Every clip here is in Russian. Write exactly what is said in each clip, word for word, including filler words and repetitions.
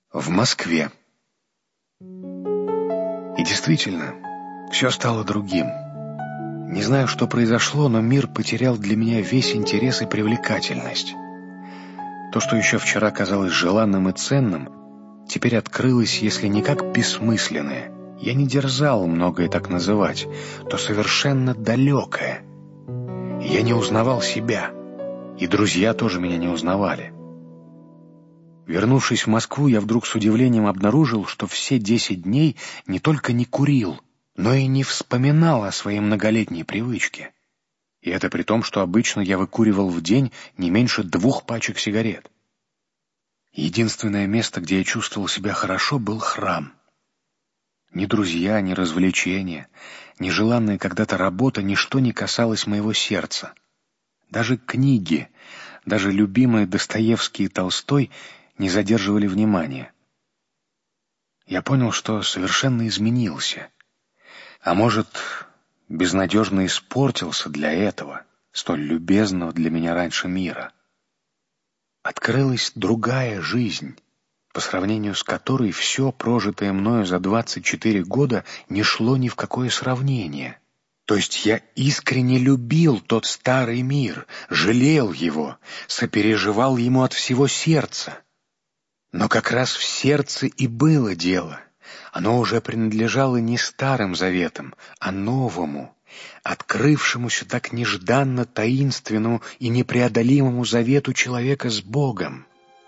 в Москве. И действительно, все стало другим. Не знаю, что произошло, но мир потерял для меня весь интерес и привлекательность. То, что еще вчера казалось желанным и ценным, теперь открылось, если не как бессмысленное, я не дерзал многое так называть, то совершенно далекое. Я не узнавал себя, и друзья тоже меня не узнавали. Вернувшись в Москву, я вдруг с удивлением обнаружил, что все десять дней не только не курил, но и не вспоминал о своей многолетней привычке. И это при том, что обычно я выкуривал в день не меньше двух пачек сигарет. Единственное место, где я чувствовал себя хорошо, был храм. Ни друзья, ни развлечения, ни желанная когда-то работа, ничто не касалось моего сердца. Даже книги, даже любимые Достоевский и Толстой не задерживали внимания. Я понял, что совершенно изменился. А может, безнадежно испортился для этого, столь любезного для меня раньше мира. Открылась другая жизнь, по сравнению с которой все, прожитое мною за двадцать четыре года, не шло ни в какое сравнение. То есть я искренне любил тот старый мир, жалел его, сопереживал ему от всего сердца. Но как раз в сердце и было дело. Оно уже принадлежало не старым заветам, а новому, открывшемуся так нежданно таинственному и непреодолимому завету человека с Богом.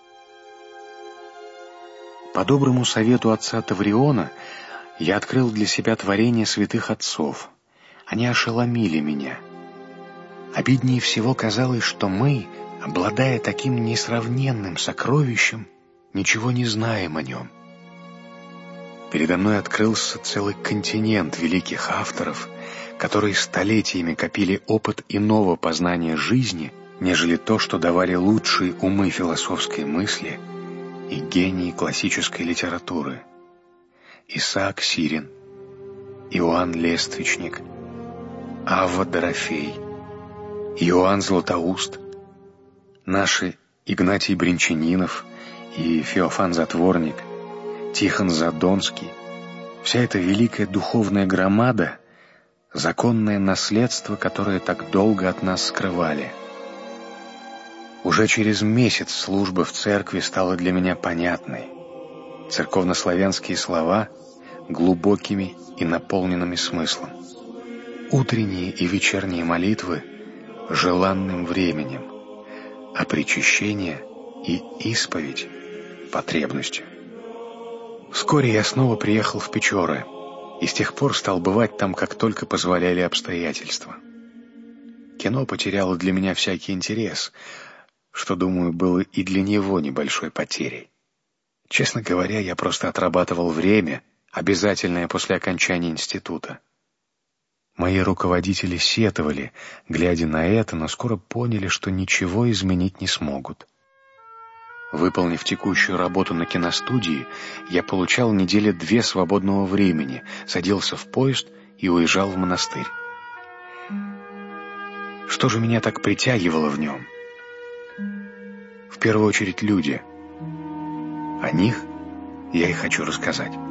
По доброму совету отца Тавриона я открыл для себя творение святых отцов. Они ошеломили меня. Обиднее всего казалось, что мы, обладая таким несравненным сокровищем, ничего не знаем о нем. Передо мной открылся целый континент великих авторов, которые столетиями копили опыт иного познания жизни, нежели то, что давали лучшие умы философской мысли и гении классической литературы. Исаак Сирин, Иоанн Лествичник, Авва Дорофей, Иоанн Златоуст, наши Игнатий Бринчанинов и Феофан Затворник, Тихон Задонский. Вся эта великая духовная громада — законное наследство, которое так долго от нас скрывали. Уже через месяц служба в церкви стала для меня понятной. Церковнославянские слова глубокими и наполненными смыслом. Утренние и вечерние молитвы — желанным временем, а причащение и исповедь — потребностью. Вскоре я снова приехал в Печоры и с тех пор стал бывать там, как только позволяли обстоятельства. Кино потеряло для меня всякий интерес, что, думаю, было и для него небольшой потерей. Честно говоря, я просто отрабатывал время, обязательное после окончания института. Мои руководители сетовали, глядя на это, но скоро поняли, что ничего изменить не смогут. Выполнив текущую работу на киностудии, я получал недели две свободного времени, садился в поезд и уезжал в монастырь. Что же меня так притягивало в нем? В первую очередь люди. О них я и хочу рассказать.